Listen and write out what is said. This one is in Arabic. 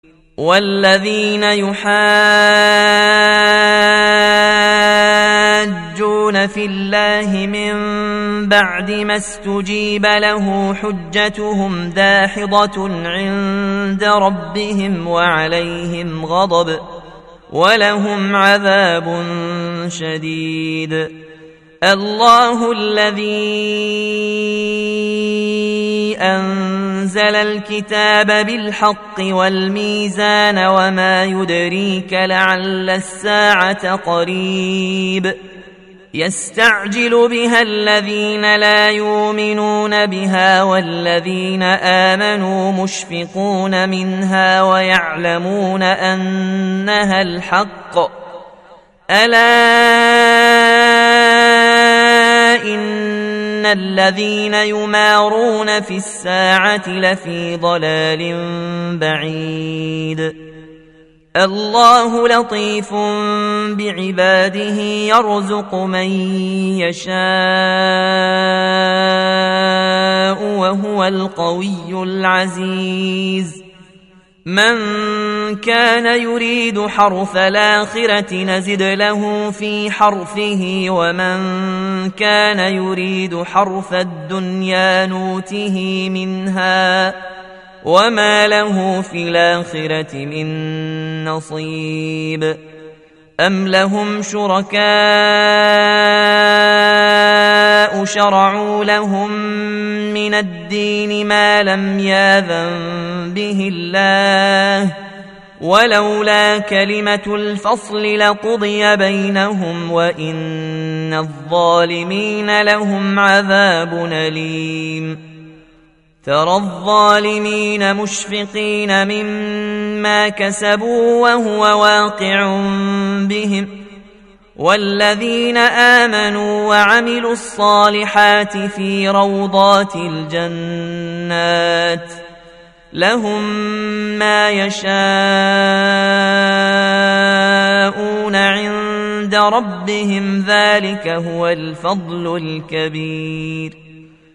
والذين يحاجون في الله من بعد ما استجيب له حجتهم داحضة عند ربهم وعليهم غضب ولهم عذاب شديد. الله الذي أنزل الكتاب بالحق والميزان وما يدريك لعل الساعة قريب يستعجل بها الذين لا يؤمنون بها والذين آمنوا مشفقون منها ويعلمون أنها الحق ألا إن الذين يمارون في الساعة لفي ضلال بعيد. الله لطيف بعباده يرزق من يشاء وهو القوي العزيز. من كان يريد حرث الآخرة نزد له في حرثه ومن كان يريد حرث الدنيا نوته منها وما له في الآخرة من نصيب. أم لهم شركاء شرعوا لهم من الدين ما لم يأذن به الله ولولا كلمة الفصل لقضي بينهم وإن الظالمين لهم عذاب أليم. ترى الظالمين مشفقين مما كسبوا وهو واقع بهم والذين آمنوا وعملوا الصالحات في روضات الجنات لهم ما يشاءون عند ربهم ذلك هو الفضل الكبير.